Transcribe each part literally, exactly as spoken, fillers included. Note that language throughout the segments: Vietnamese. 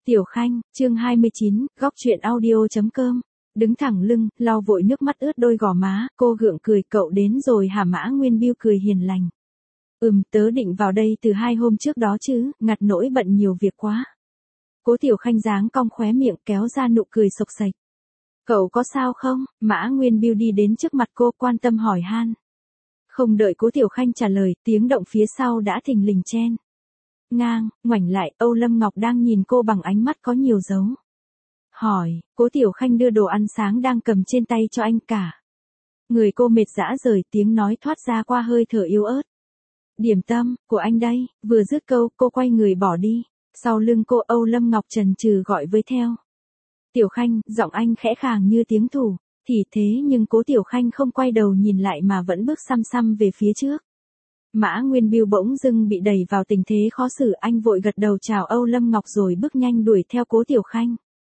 Tiểu Khanh, chương hai mươi chín, góc chuyện audio.com. Đứng thẳng lưng, lau vội nước mắt ướt đôi gò má, cô gượng cười, cậu đến rồi hả? Mã Nguyên Biêu cười hiền lành. Ừm, tớ định vào đây từ hai hôm trước đó chứ, ngặt nỗi bận nhiều việc quá. Cố Tiểu Khanh dáng cong khóe miệng kéo ra nụ cười sộc sạch. Cậu có sao không? Mã Nguyên Biêu đi đến trước mặt cô quan tâm hỏi han. Không đợi Cố Tiểu Khanh trả lời, tiếng động phía sau đã thình lình chen ngang, ngoảnh lại, Âu Lâm Ngọc đang nhìn cô bằng ánh mắt có nhiều dấu hỏi. Cố Tiểu Khanh đưa đồ ăn sáng đang cầm trên tay cho anh cả. Người cô mệt rã rời, tiếng nói thoát ra qua hơi thở yếu ớt. Điểm tâm, của anh đây. Vừa dứt câu, cô quay người bỏ đi. Sau lưng cô, Âu Lâm Ngọc chần chừ gọi với theo. Tiểu Khanh, giọng anh khẽ khàng như tiếng thủ. Thì thế nhưng Cố Tiểu Khanh không quay đầu nhìn lại mà vẫn bước xăm xăm về phía trước. Mã Nguyên Biêu bỗng dưng bị đẩy vào tình thế khó xử, anh vội gật đầu chào Âu Lâm Ngọc rồi bước nhanh đuổi theo Cố Tiểu Khanh.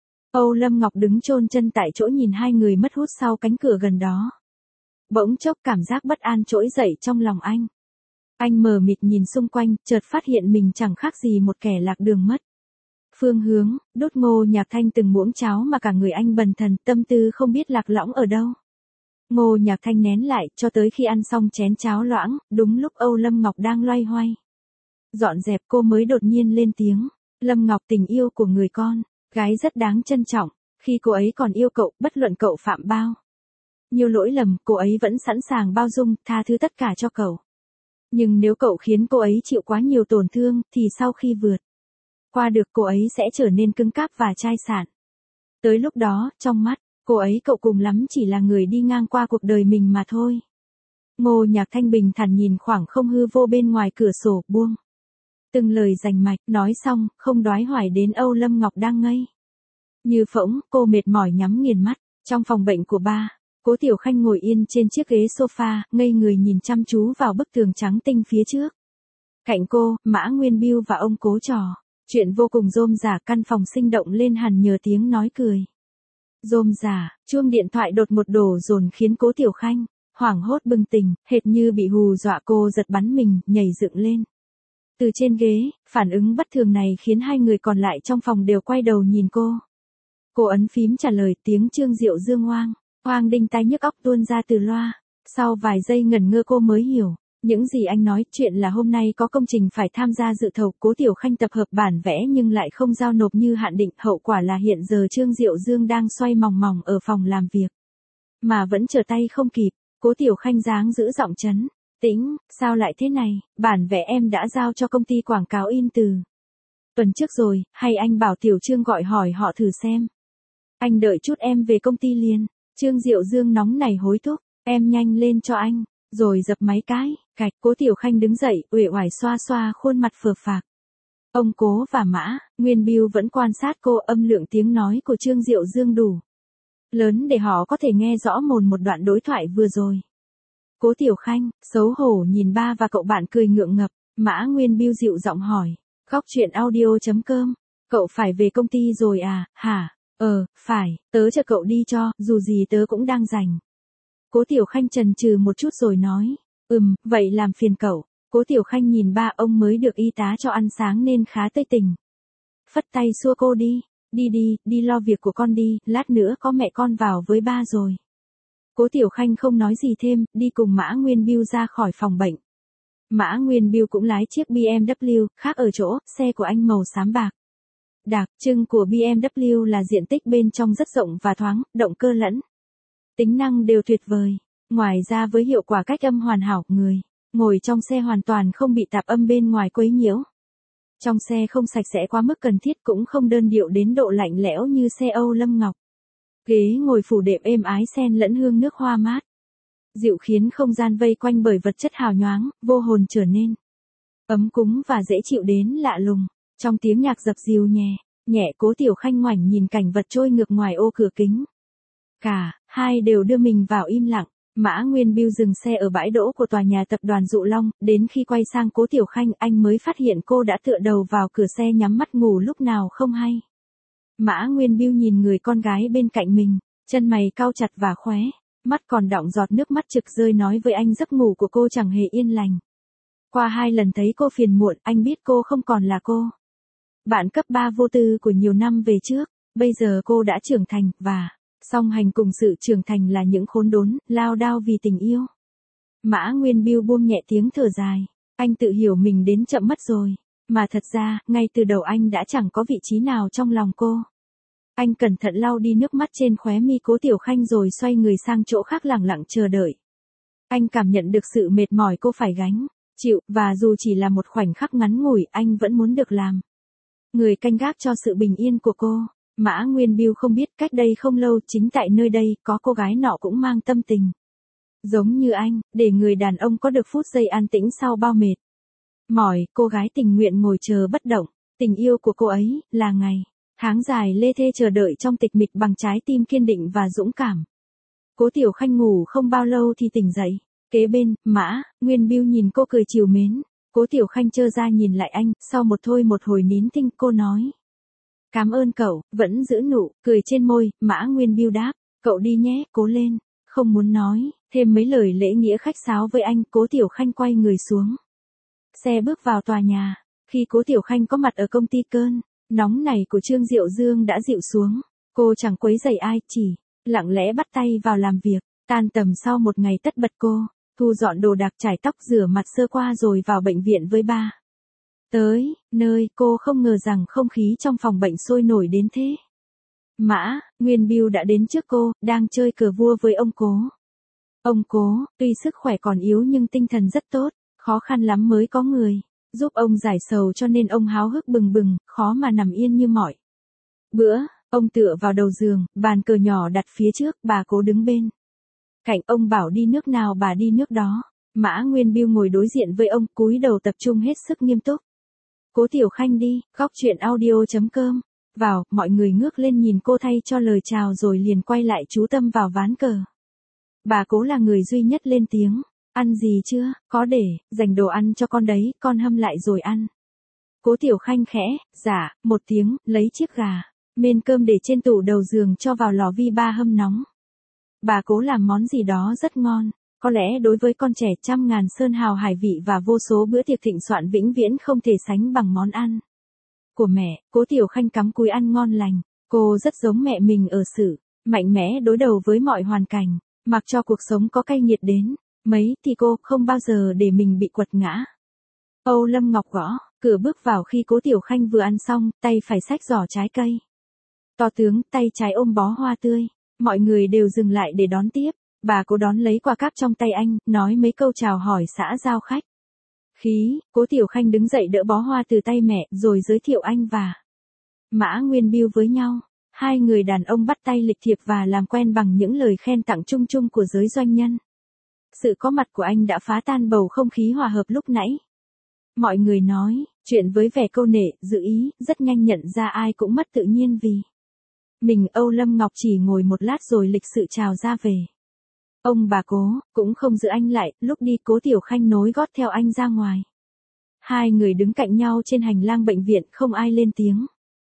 Âu Lâm Ngọc đứng chôn chân tại chỗ nhìn hai người mất hút sau cánh cửa gần đó. Bỗng chốc cảm giác bất an trỗi dậy trong lòng anh. Anh mờ mịt nhìn xung quanh, chợt phát hiện mình chẳng khác gì một kẻ lạc đường mất phương hướng, đốt Ngô Nhạc Thanh từng muỗng cháo mà cả người anh bần thần, tâm tư không biết lạc lõng ở đâu. Ngô Nhạc Thanh nén lại, cho tới khi ăn xong chén cháo loãng, đúng lúc Âu Lâm Ngọc đang loay hoay dọn dẹp cô mới đột nhiên lên tiếng. Lâm Ngọc, tình yêu của người con gái rất đáng trân trọng, khi cô ấy còn yêu cậu, bất luận cậu phạm bao nhiều lỗi lầm, cô ấy vẫn sẵn sàng bao dung, tha thứ tất cả cho cậu. Nhưng nếu cậu khiến cô ấy chịu quá nhiều tổn thương, thì sau khi vượt qua được cô ấy sẽ trở nên cứng cáp và chai sạn. Tới lúc đó, trong mắt cô ấy cậu cùng lắm chỉ là người đi ngang qua cuộc đời mình mà thôi. Ngô Nhạc Thanh bình thản nhìn khoảng không hư vô bên ngoài cửa sổ, buông từng lời rành mạch, nói xong, không đoái hoài đến Âu Lâm Ngọc đang ngây như phỗng. Cô mệt mỏi nhắm nghiền mắt. Trong phòng bệnh của ba, Cố Tiểu Khanh ngồi yên trên chiếc ghế sofa, ngây người nhìn chăm chú vào bức tường trắng tinh phía trước. Cạnh cô, Mã Nguyên Biêu và ông Cố trò chuyện vô cùng rôm rả, căn phòng sinh động lên hẳn nhờ tiếng nói cười rôm rả. Chuông điện thoại đột một đổ dồn khiến Cố Tiểu Khanh hoảng hốt bừng tỉnh, hệt như bị hù dọa, cô giật bắn mình, nhảy dựng lên từ trên ghế. Phản ứng bất thường này khiến hai người còn lại trong phòng đều quay đầu nhìn cô. Cô ấn phím trả lời, tiếng Trương Diệu Dương oang oang đinh tai nhức óc tuôn ra từ loa. Sau vài giây ngẩn ngơ cô mới hiểu những gì anh nói. Chuyện là hôm nay có công trình phải tham gia dự thầu, Cố Tiểu Khanh tập hợp bản vẽ nhưng lại không giao nộp như hạn định. Hậu quả là hiện giờ Trương Diệu Dương đang xoay mòng mòng ở phòng làm việc mà vẫn trở tay không kịp. Cố Tiểu Khanh dáng giữ giọng trấn tĩnh, sao lại thế này? Bản vẽ em đã giao cho công ty quảng cáo in từ tuần trước rồi, hay anh bảo Tiểu Trương gọi hỏi họ thử xem. Anh đợi chút em về công ty liền. Trương Diệu Dương nóng nảy hối thúc, em nhanh lên cho anh. Rồi dập máy cái, cạch. Cố Tiểu Khanh đứng dậy, uể oải xoa xoa khuôn mặt phờ phạc. Ông Cố và Mã Nguyên Biêu vẫn quan sát cô, âm lượng tiếng nói của Trương Diệu Dương đủ lớn để họ có thể nghe rõ mồn một đoạn đối thoại vừa rồi. Cố Tiểu Khanh, xấu hổ nhìn ba và cậu bạn cười ngượng ngập. Mã Nguyên Biêu dịu giọng hỏi, góc chuyện audio.com, cậu phải về công ty rồi à, hả? Ờ, phải, tớ chờ cậu đi cho, dù gì tớ cũng đang rảnh. Cố Tiểu Khanh chần chừ một chút rồi nói, ừm, vậy làm phiền cậu. Cố Tiểu Khanh nhìn ba, ông mới được y tá cho ăn sáng nên khá tươi tỉnh. Phất tay xua cô đi, đi đi, đi lo việc của con đi, lát nữa có mẹ con vào với ba rồi. Cố Tiểu Khanh không nói gì thêm, đi cùng Mã Nguyên Biêu ra khỏi phòng bệnh. Mã Nguyên Biêu cũng lái chiếc bê em vê, khác ở chỗ, xe của anh màu xám bạc. Đặc trưng của bê em vê là diện tích bên trong rất rộng và thoáng, động cơ lẫn tính năng đều tuyệt vời. Ngoài ra với hiệu quả cách âm hoàn hảo, người ngồi trong xe hoàn toàn không bị tạp âm bên ngoài quấy nhiễu. Trong xe không sạch sẽ quá mức cần thiết, cũng không đơn điệu đến độ lạnh lẽo như xe Âu Lâm Ngọc. Ghế ngồi phủ đệm êm ái xen lẫn hương nước hoa mát dịu, khiến không gian vây quanh bởi vật chất hào nhoáng, vô hồn trở nên ấm cúng và dễ chịu đến lạ lùng. Trong tiếng nhạc dập dìu nhẹ nhẹ, Cố Tiểu Khanh ngoảnh nhìn cảnh vật trôi ngược ngoài ô cửa kính. Cả hai đều đưa mình vào im lặng. Mã Nguyên Biêu dừng xe ở bãi đỗ của tòa nhà tập đoàn Dụ Long, đến khi quay sang Cố Tiểu Khanh, anh mới phát hiện cô đã tựa đầu vào cửa xe nhắm mắt ngủ lúc nào không hay. Mã Nguyên Biêu nhìn người con gái bên cạnh mình, chân mày cau chặt và khóe mắt còn đọng giọt nước mắt trực rơi, nói với anh giấc ngủ của cô chẳng hề yên lành. Qua hai lần thấy cô phiền muộn, anh biết cô không còn là cô bạn cấp ba vô tư của nhiều năm về trước, bây giờ cô đã trưởng thành, và song hành cùng sự trưởng thành là những khốn đốn, lao đao vì tình yêu. Mã Nguyên Biêu buông nhẹ tiếng thở dài, anh tự hiểu mình đến chậm mất rồi, mà thật ra, ngay từ đầu anh đã chẳng có vị trí nào trong lòng cô. Anh cẩn thận lau đi nước mắt trên khóe mi Cố Tiểu Khanh rồi xoay người sang chỗ khác lẳng lặng chờ đợi. Anh cảm nhận được sự mệt mỏi cô phải gánh, chịu, và dù chỉ là một khoảnh khắc ngắn ngủi, anh vẫn muốn được làm người canh gác cho sự bình yên của cô. Mã Nguyên Biêu không biết cách đây không lâu chính tại nơi đây có cô gái nọ cũng mang tâm tình giống như anh, để người đàn ông có được phút giây an tĩnh sau bao mệt mỏi. Cô gái tình nguyện ngồi chờ bất động, tình yêu của cô ấy là ngày tháng dài lê thê chờ đợi trong tịch mịch bằng trái tim kiên định và dũng cảm. Cố Tiểu Khanh ngủ không bao lâu thì tỉnh dậy, kế bên, Mã Nguyên Biêu nhìn cô cười trìu mến. Cố Tiểu Khanh trơ ra nhìn lại anh, sau một thôi một hồi nín thinh cô nói: "Cảm ơn cậu", vẫn giữ nụ cười trên môi. Mã Nguyên Biêu đáp: "Cậu đi nhé, cố lên." Không muốn nói thêm mấy lời lễ nghĩa khách sáo với anh, Cố Tiểu Khanh quay người xuống xe bước vào tòa nhà. Khi Cố Tiểu Khanh có mặt ở công ty, cơn nóng này của Trương Diệu Dương đã dịu xuống. Cô chẳng quấy rầy ai, chỉ lặng lẽ bắt tay vào làm việc. Tan tầm sau một ngày tất bật, cô thu dọn đồ đạc, chải tóc, rửa mặt sơ qua rồi vào bệnh viện với ba. Tới nơi, cô không ngờ rằng không khí trong phòng bệnh sôi nổi đến thế. Mã Nguyên Biêu đã đến trước cô, đang chơi cờ vua với ông Cố. Ông Cố, tuy sức khỏe còn yếu nhưng tinh thần rất tốt, khó khăn lắm mới có người giúp ông giải sầu, cho nên ông háo hức bừng bừng, khó mà nằm yên như mọi bữa. Ông tựa vào đầu giường, bàn cờ nhỏ đặt phía trước, bà Cố đứng bên cạnh. Ông bảo đi nước nào bà đi nước đó. Mã Nguyên Biêu ngồi đối diện với ông, cúi đầu tập trung hết sức nghiêm túc. Cố Tiểu Khanh đi, góc truyện audio chấm com. Vào, mọi người ngước lên nhìn cô thay cho lời chào rồi liền quay lại chú tâm vào ván cờ. Bà Cố là người duy nhất lên tiếng: "Ăn gì chưa, có để dành đồ ăn cho con đấy, con hâm lại rồi ăn." Cố Tiểu Khanh khẽ dạ một tiếng, lấy chiếc gà mên cơm để trên tủ đầu giường cho vào lò vi ba hâm nóng. Bà Cố làm món gì đó rất ngon, có lẽ đối với con trẻ trăm ngàn sơn hào hải vị và vô số bữa tiệc thịnh soạn vĩnh viễn không thể sánh bằng món ăn của mẹ. Cố Tiểu Khanh cắm cúi ăn ngon lành. Cô rất giống mẹ mình ở sự mạnh mẽ đối đầu với mọi hoàn cảnh, mặc cho cuộc sống có cay nghiệt đến mấy thì cô không bao giờ để mình bị quật ngã. Âu Lâm Ngọc gõ cửa bước vào khi Cố Tiểu Khanh vừa ăn xong, tay phải xách giỏ trái cây to tướng, tay trái ôm bó hoa tươi. Mọi người đều dừng lại để đón tiếp. Bà Cố đón lấy quả cáp trong tay anh, nói mấy câu chào hỏi xã giao khách khí. Cố Tiểu Khanh đứng dậy đỡ bó hoa từ tay mẹ, rồi giới thiệu anh và Mã Nguyên Biêu với nhau. Hai người đàn ông bắt tay lịch thiệp và làm quen bằng những lời khen tặng chung chung của giới doanh nhân. Sự có mặt của anh đã phá tan bầu không khí hòa hợp lúc nãy. Mọi người nói chuyện với vẻ câu nệ, dự ý, rất nhanh nhận ra ai cũng mất tự nhiên vì mình. Âu Lâm Ngọc chỉ ngồi một lát rồi lịch sự chào ra về. Ông bà Cố cũng không giữ anh lại, lúc đi Cố Tiểu Khanh nối gót theo anh ra ngoài. Hai người đứng cạnh nhau trên hành lang bệnh viện, không ai lên tiếng.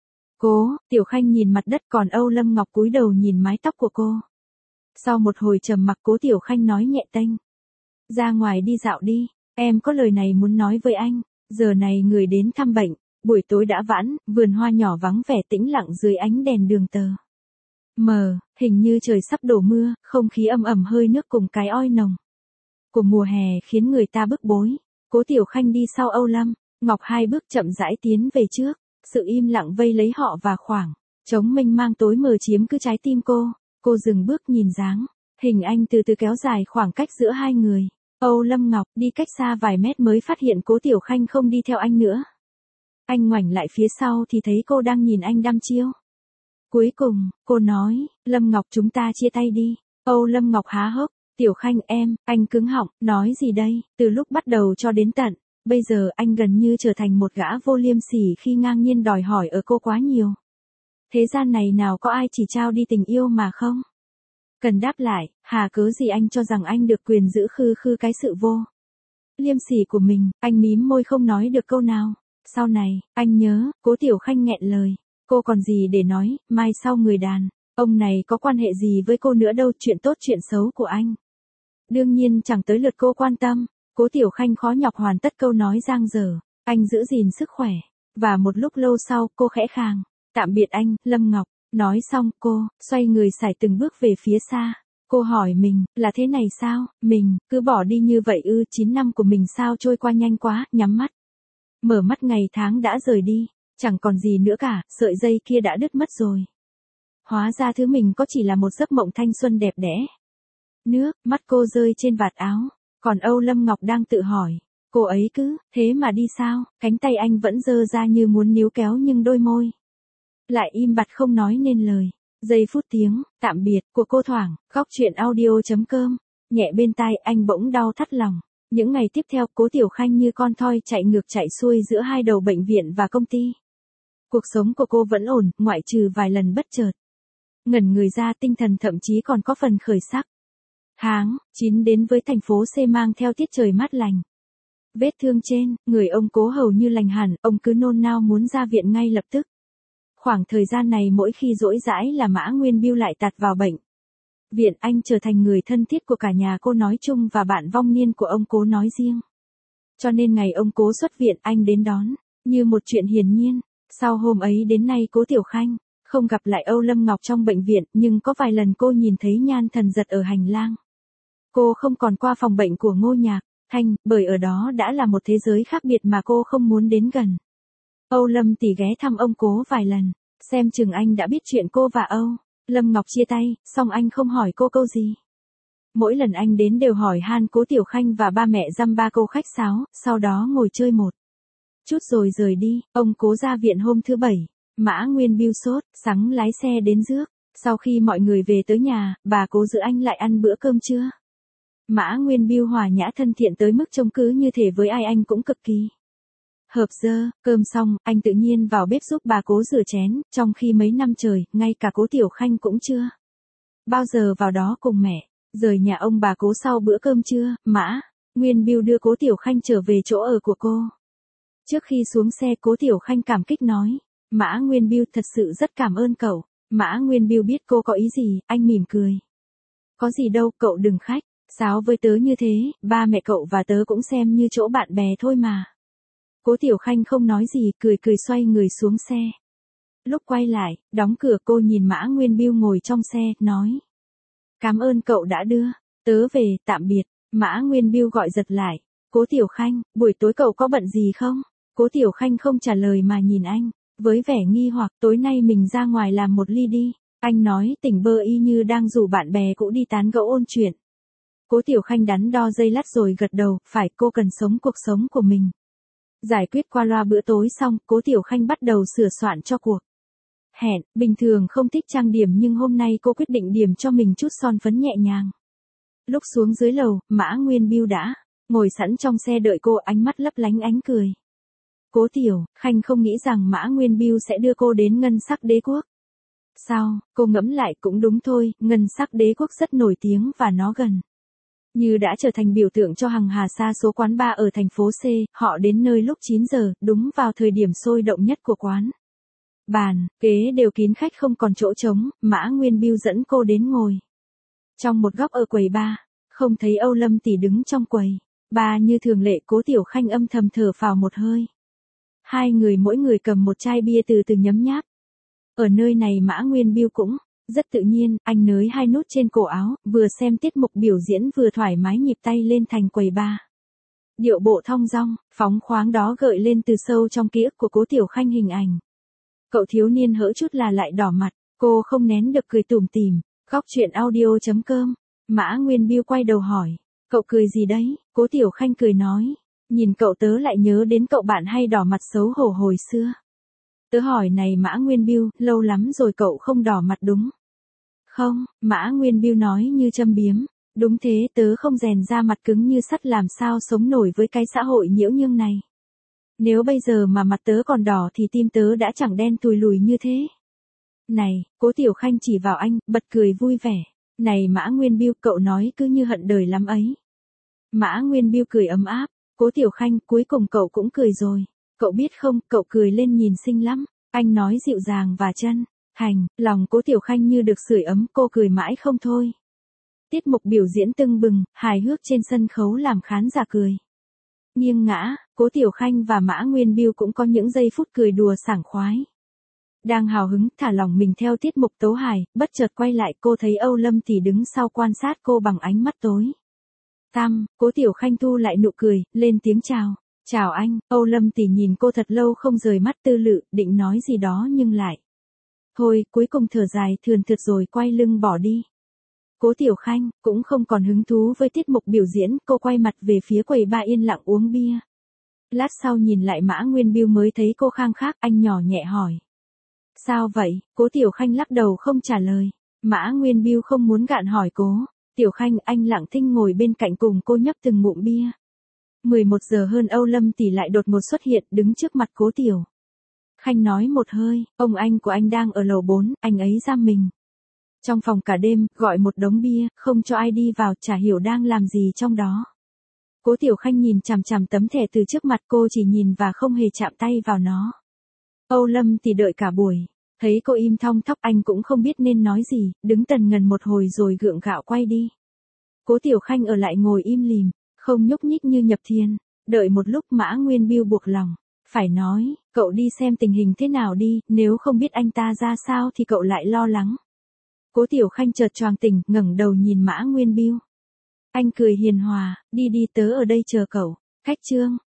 Cố Tiểu Khanh nhìn mặt đất, còn Âu Lâm Ngọc cúi đầu nhìn mái tóc của cô. Sau một hồi trầm mặc, Cố Tiểu Khanh nói nhẹ tênh: "Ra ngoài đi dạo đi, em có lời này muốn nói với anh." Giờ này người đến thăm bệnh, buổi tối đã vãn, vườn hoa nhỏ vắng vẻ tĩnh lặng dưới ánh đèn đường tờ mờ, hình như trời sắp đổ mưa, không khí âm ẩm hơi nước cùng cái oi nồng của mùa hè khiến người ta bức bối. Cố Tiểu Khanh đi sau Âu Lâm Ngọc hai bước chậm rãi tiến về trước. Sự im lặng vây lấy họ và khoảng trống mênh mang tối mờ chiếm cứ trái tim cô. Cô dừng bước nhìn dáng hình anh từ từ kéo dài khoảng cách giữa hai người. Âu Lâm Ngọc đi cách xa vài mét mới phát hiện Cố Tiểu Khanh không đi theo anh nữa. Anh ngoảnh lại phía sau thì thấy cô đang nhìn anh đăm chiêu. Cuối cùng, cô nói: "Lâm Ngọc, chúng ta chia tay đi." Âu Lâm Ngọc há hốc: "Tiểu Khanh em." Anh cứng họng, nói gì đây? Từ lúc bắt đầu cho đến tận bây giờ anh gần như trở thành một gã vô liêm sỉ khi ngang nhiên đòi hỏi ở cô quá nhiều. Thế gian này nào có ai chỉ trao đi tình yêu mà không cần đáp lại, hà cớ gì anh cho rằng anh được quyền giữ khư khư cái sự vô liêm sỉ của mình. Anh mím môi không nói được câu nào. Sau này, anh nhớ, Cố Tiểu Khanh nghẹn lời. Cô còn gì để nói, mai sau người đàn ông này có quan hệ gì với cô nữa đâu, chuyện tốt chuyện xấu của anh đương nhiên chẳng tới lượt cô quan tâm. Cố Tiểu Khanh khó nhọc hoàn tất câu nói giang dở. Anh giữ gìn sức khỏe Và một lúc lâu sau cô khẽ khàng, tạm biệt anh, Lâm Ngọc. Nói xong cô, xoay người sải từng bước về phía xa. Cô hỏi mình, là thế này sao, mình, cứ bỏ đi như vậy ư, chín năm của mình sao trôi qua nhanh quá, nhắm mắt. Mở mắt ngày tháng đã rời đi, chẳng còn gì nữa cả, sợi dây kia đã đứt mất rồi. Hóa ra thứ mình có chỉ là một giấc mộng thanh xuân đẹp đẽ. Nước, mắt cô rơi trên vạt áo, còn Âu Lâm Ngọc đang tự hỏi, cô ấy cứ, thế mà đi sao, cánh tay anh vẫn giơ ra như muốn níu kéo nhưng đôi môi lại im bặt không nói nên lời. Giây phút tiếng, tạm biệt, của cô thoảng, góc chuyện audio.com, nhẹ bên tai anh bỗng đau thắt lòng. Những ngày tiếp theo, Cố Tiểu Khanh như con thoi chạy ngược chạy xuôi giữa hai đầu bệnh viện và công ty. Cuộc sống của cô vẫn ổn, ngoại trừ vài lần bất chợt ngẩn người ra, tinh thần thậm chí còn có phần khởi sắc. Tháng chín đến với thành phố C mang theo tiết trời mát lành. Vết thương trên người ông Cố hầu như lành hẳn, ông cứ nôn nao muốn ra viện ngay lập tức. Khoảng thời gian này mỗi khi rỗi rãi là Mã Nguyên Biêu lại tạt vào bệnh viện, anh trở thành người thân thiết của cả nhà cô nói chung và bạn vong niên của ông Cố nói riêng. Cho nên ngày ông Cố xuất viện anh đến đón, như một chuyện hiển nhiên. Sau hôm ấy đến nay Cố Tiểu Khanh không gặp lại Âu Lâm Ngọc trong bệnh viện, nhưng có vài lần cô nhìn thấy Nhan Thần Giật ở hành lang. Cô không còn qua phòng bệnh của Ngô Nhạc Thanh, bởi ở đó đã là một thế giới khác biệt mà cô không muốn đến gần. Âu Lâm tỷ ghé thăm ông Cố vài lần, xem chừng anh đã biết chuyện cô và Âu Lâm Ngọc chia tay, song anh không hỏi cô câu gì. Mỗi lần anh đến đều hỏi han Cố Tiểu Khanh và ba mẹ dăm ba câu khách sáo, sau đó ngồi chơi một chút rồi rời đi. Ông Cố ra viện hôm thứ bảy, Mã Nguyên Biêu sốt, sắng lái xe đến rước. Sau khi mọi người về tới nhà, bà Cố giữ anh lại ăn bữa cơm trưa. Mã Nguyên Biêu hòa nhã thân thiện tới mức trông cứ như thể với ai anh cũng cực kỳ hợp dơ. Cơm xong, anh tự nhiên vào bếp giúp bà Cố rửa chén, trong khi mấy năm trời, ngay cả Cố Tiểu Khanh cũng chưa bao giờ vào đó cùng mẹ. Rời nhà ông bà Cố sau bữa cơm trưa, Mã Nguyên Biêu đưa Cố Tiểu Khanh trở về chỗ ở của cô. Trước khi xuống xe, Cố Tiểu Khanh cảm kích nói, Mã Nguyên Biêu thật sự rất cảm ơn cậu. Mã Nguyên Biêu biết cô có ý gì, anh mỉm cười. Có gì đâu, cậu đừng khách sáo với tớ như thế, ba mẹ cậu và tớ cũng xem như chỗ bạn bè thôi mà. Cố Tiểu Khanh không nói gì, cười cười xoay người xuống xe. Lúc quay lại, đóng cửa cô nhìn Mã Nguyên Biêu ngồi trong xe, nói, cảm ơn cậu đã đưa tớ về, tạm biệt. Mã Nguyên Biêu gọi giật lại, Cố Tiểu Khanh, buổi tối cậu có bận gì không? Cố Tiểu Khanh không trả lời mà nhìn anh, với vẻ nghi hoặc, tối nay mình ra ngoài làm một ly đi. Anh nói tỉnh bơ y như đang rủ bạn bè cũ đi tán gẫu ôn chuyện. Cố Tiểu Khanh đắn đo giây lát rồi gật đầu, phải, cô cần sống cuộc sống của mình. Giải quyết qua loa bữa tối xong, Cố Tiểu Khanh bắt đầu sửa soạn cho cuộc hẹn. Bình thường không thích trang điểm nhưng hôm nay cô quyết định điểm cho mình chút son phấn nhẹ nhàng. Lúc xuống dưới lầu, Mã Nguyên Biêu đã ngồi sẵn trong xe đợi cô, ánh mắt lấp lánh ánh cười. Cố Tiểu Khanh không nghĩ rằng Mã Nguyên Biêu sẽ đưa cô đến Ngân Sắc Đế Quốc. Sao, cô ngẫm lại cũng đúng thôi, Ngân Sắc Đế Quốc rất nổi tiếng và nó gần như đã trở thành biểu tượng cho hàng hà sa số quán bar ở thành phố C. Họ đến nơi lúc chín giờ, đúng vào thời điểm sôi động nhất của quán. Bàn, ghế đều kín khách không còn chỗ trống, Mã Nguyên Biêu dẫn cô đến ngồi trong một góc ở quầy bar. Không thấy Âu Lâm tỷ đứng trong quầy bar như thường lệ, Cố Tiểu Khanh âm thầm thở phào một hơi. Hai người mỗi người cầm một chai bia từ từ nhấm nháp. Ở nơi này Mã Nguyên Biêu cũng rất tự nhiên, anh nới hai nút trên cổ áo, vừa xem tiết mục biểu diễn vừa thoải mái nhịp tay lên thành quầy bar. Điệu bộ thong dong, phóng khoáng đó gợi lên từ sâu trong ký ức của Cố Tiểu Khanh hình ảnh cậu thiếu niên hỡ chút là lại đỏ mặt, cô không nén được cười tủm tỉm. Góc chuyện audio.com, Mã Nguyên Biêu quay đầu hỏi, cậu cười gì đấy? Cố Tiểu Khanh cười nói, nhìn cậu tớ lại nhớ đến cậu bạn hay đỏ mặt xấu hổ hồi xưa. Tớ hỏi này Mã Nguyên Biêu, lâu lắm rồi cậu không đỏ mặt đúng không? Mã Nguyên Biêu nói như châm biếm, đúng thế, tớ không rèn ra mặt cứng như sắt làm sao sống nổi với cái xã hội nhiễu nhương này. Nếu bây giờ mà mặt tớ còn đỏ thì tim tớ đã chẳng đen tùi lùi như thế. Này, Cố Tiểu Khanh chỉ vào anh, bật cười vui vẻ. Này Mã Nguyên Biêu, cậu nói cứ như hận đời lắm ấy. Mã Nguyên Biêu cười ấm áp, Cố Tiểu Khanh, cuối cùng cậu cũng cười rồi. Cậu biết không, cậu cười lên nhìn xinh lắm. Anh nói dịu dàng và chân thành, lòng Cố Tiểu Khanh như được sưởi ấm, cô cười mãi không thôi. Tiết mục biểu diễn tưng bừng, hài hước trên sân khấu làm khán giả cười nghiêng ngã. Cố Tiểu Khanh và Mã Nguyên Biêu cũng có những giây phút cười đùa sảng khoái. Đang hào hứng, thả lỏng mình theo tiết mục tấu hài, bất chợt quay lại cô thấy Âu Lâm Tỷ đứng sau quan sát cô bằng ánh mắt tối tăm. Cố Tiểu Khanh thu lại nụ cười, lên tiếng chào. Chào anh. Âu Lâm Tỷ nhìn cô thật lâu không rời mắt tư lự, định nói gì đó nhưng lại. Thôi, cuối cùng thở dài thườn thượt rồi quay lưng bỏ đi. Cố Tiểu Khanh cũng không còn hứng thú với tiết mục biểu diễn, cô quay mặt về phía quầy bar yên lặng uống bia. Lát sau nhìn lại Mã Nguyên Biêu mới thấy cô khang khác, anh nhỏ nhẹ hỏi. Sao vậy? Cố Tiểu Khanh lắc đầu không trả lời. Mã Nguyên Biêu không muốn gạn hỏi cố. Tiểu Khanh, anh lặng thinh ngồi bên cạnh cùng cô nhấp từng ngụm bia. mười một giờ hơn Âu Lâm Tỷ lại đột ngột xuất hiện đứng trước mặt Cố Tiểu Khanh nói một hơi, ông anh của anh đang ở lầu bốn, anh ấy giam mình trong phòng cả đêm, gọi một đống bia, không cho ai đi vào, chả hiểu đang làm gì trong đó. Cố Tiểu Khanh nhìn chằm chằm tấm thẻ từ trước mặt cô, chỉ nhìn và không hề chạm tay vào nó. Âu Lâm Tỷ đợi cả buổi, thấy cô im thong thóc anh cũng không biết nên nói gì, đứng tần ngần một hồi rồi gượng gạo quay đi. Cố Tiểu Khanh ở lại ngồi im lìm, không nhúc nhích như nhập thiền. Đợi một lúc Mã Nguyên Biêu buộc lòng. Phải nói, cậu đi xem tình hình thế nào đi, nếu không biết anh ta ra sao thì cậu lại lo lắng. Cố Tiểu Khanh chợt choàng tỉnh, ngẩng đầu nhìn Mã Nguyên Biêu. Anh cười hiền hòa, đi đi tớ ở đây chờ cậu. Khách trương.